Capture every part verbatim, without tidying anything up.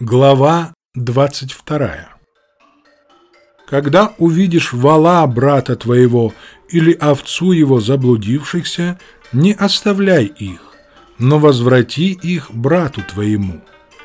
Глава двадцать вторая. Когда увидишь вола брата твоего или овцу его заблудившихся, не оставляй их, но возврати их брату твоему.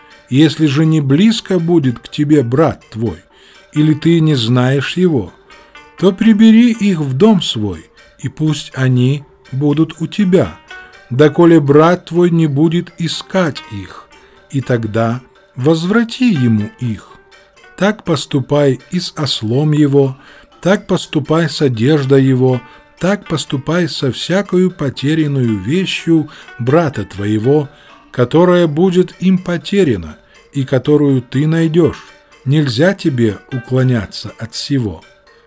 Если же не близко будет к тебе брат твой, или ты не знаешь его, то прибери их в дом свой, и пусть они будут у тебя, доколе брат твой не будет искать их, и тогда возврати ему их. Так поступай и с ослом его, так поступай с одеждой его, так поступай со всякою потерянную вещью брата твоего, которая будет им потеряна, и которую ты найдешь. Нельзя тебе уклоняться от сего.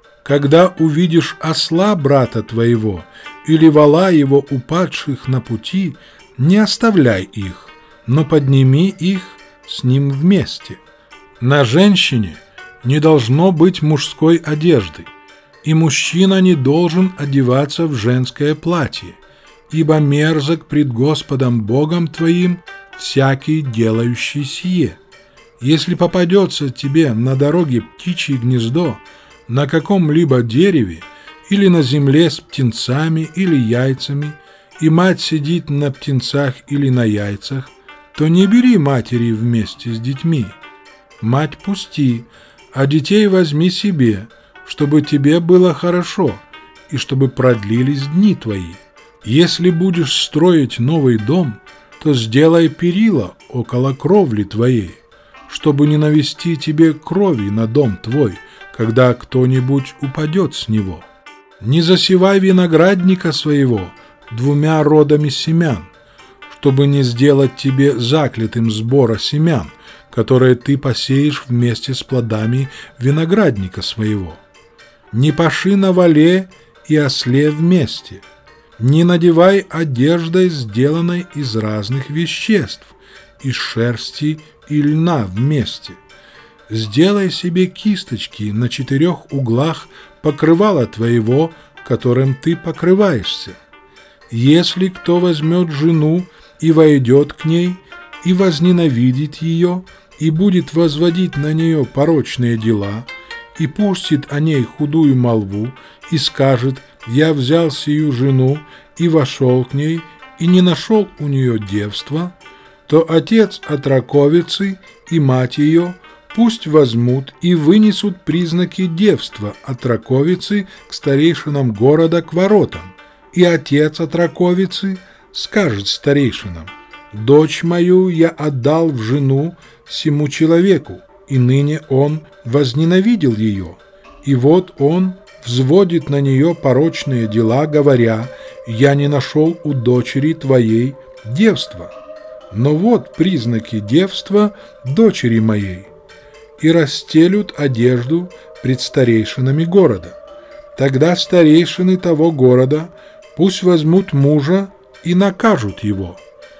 Когда увидишь осла брата твоего или вола его упадших на пути, не оставляй их, но подними их с ним вместе. На женщине не должно быть мужской одежды, и мужчина не должен одеваться в женское платье, ибо мерзок пред Господом Богом твоим всякий, делающий сие. Если попадется тебе на дороге птичье гнездо, на каком-либо дереве или на земле с птенцами или яйцами, и мать сидит на птенцах или на яйцах, то не бери матери вместе с детьми. Мать пусти, а детей возьми себе, чтобы тебе было хорошо и чтобы продлились дни твои. Если будешь строить новый дом, то сделай перила около кровли твоей, чтобы не навести тебе крови на дом твой, когда кто-нибудь упадет с него. Не засевай виноградника своего двумя родами семян, чтобы не сделать тебе заклятым сбора семян, которые ты посеешь вместе с плодами виноградника своего. Не паши на воле и осле вместе. Не надевай одеждой, сделанной из разных веществ, из шерсти и льна вместе. Сделай себе кисточки на четырех углах покрывала твоего, которым ты покрываешься. Если кто возьмет жену и войдет к ней, и возненавидит ее, и будет возводить на нее порочные дела, и пустит о ней худую молву, и скажет: «Я взял сию жену, и вошел к ней, и не нашел у нее девства», то отец отроковицы и мать ее пусть возьмут и вынесут признаки девства отроковицы к старейшинам города к воротам, и отец отроковицы скажет старейшинам: «Дочь мою я отдал в жену сему человеку, и ныне он возненавидел ее, и вот он взводит на нее порочные дела, говоря: я не нашел у дочери твоей девства. Но вот признаки девства дочери моей». И расстелют одежду пред старейшинами города. Тогда старейшины того города пусть возьмут мужа и накажут его,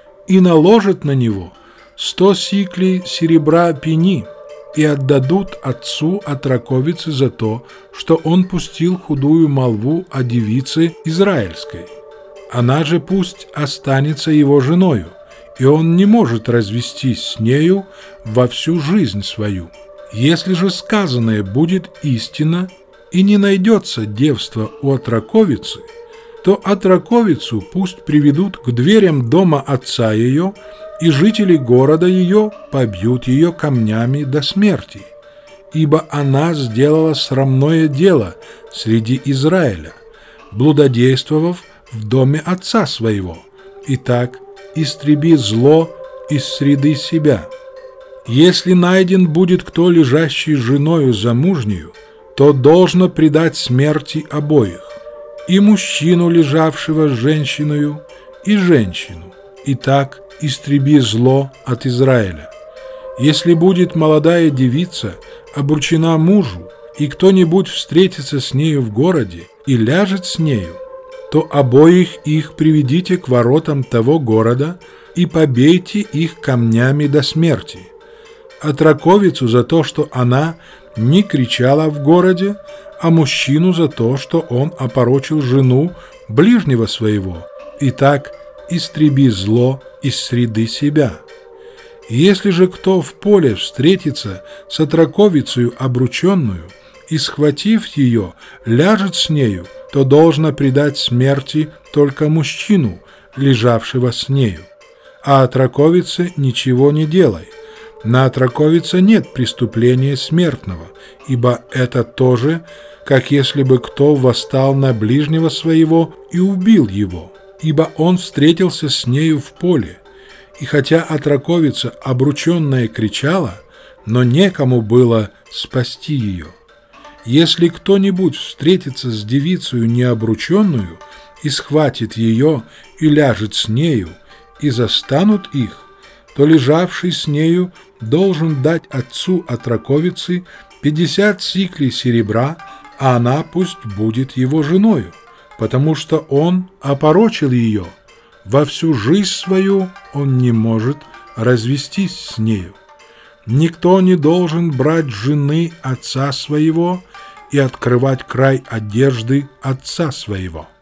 и наложат на него сто сиклей серебра пени, и отдадут отцу отроковицы за то, что он пустил худую молву о девице израильской. Она же пусть останется его женою, и он не может развестись с нею во всю жизнь свою. Если же сказанное будет истина, и не найдется девства у отроковицы, то отроковицу пусть приведут к дверям дома отца ее, и жители города ее побьют ее камнями до смерти, ибо она сделала срамное дело среди Израиля, блудодействовав в доме отца своего. Итак, истреби зло из среды себя. Если найден будет кто, лежащий с женою замужнею, то должно предать смерти обоих, и мужчину, лежавшего с женщиною, и женщину. Итак, истреби зло от Израиля. Если будет молодая девица обручена мужу, и кто-нибудь встретится с нею в городе и ляжет с нею, то обоих их приведите к воротам того города и побейте их камнями до смерти. Отроковицу за то, что она не кричала в городе, а мужчину за то, что он опорочил жену ближнего своего. Итак, истреби зло из среды себя. Если же кто в поле встретится с отраковицею обрученную и, схватив ее, ляжет с нею, то должно предать смерти только мужчину, лежавшего с нею. А отраковице ничего не делай. На отраковице нет преступления смертного, ибо это то же, как если бы кто восстал на ближнего своего и убил его, ибо он встретился с нею в поле. И хотя отраковица обрученная кричала, но некому было спасти ее. Если кто-нибудь встретится с девицею необрученную и схватит ее и ляжет с нею, и застанут их, то лежавший с нею должен дать отцу отраковицы пятьдесят сиклей серебра, а она пусть будет его женою, потому что он опорочил ее. Во всю жизнь свою он не может развестись с нею. Никто не должен брать жены отца своего и открывать край одежды отца своего.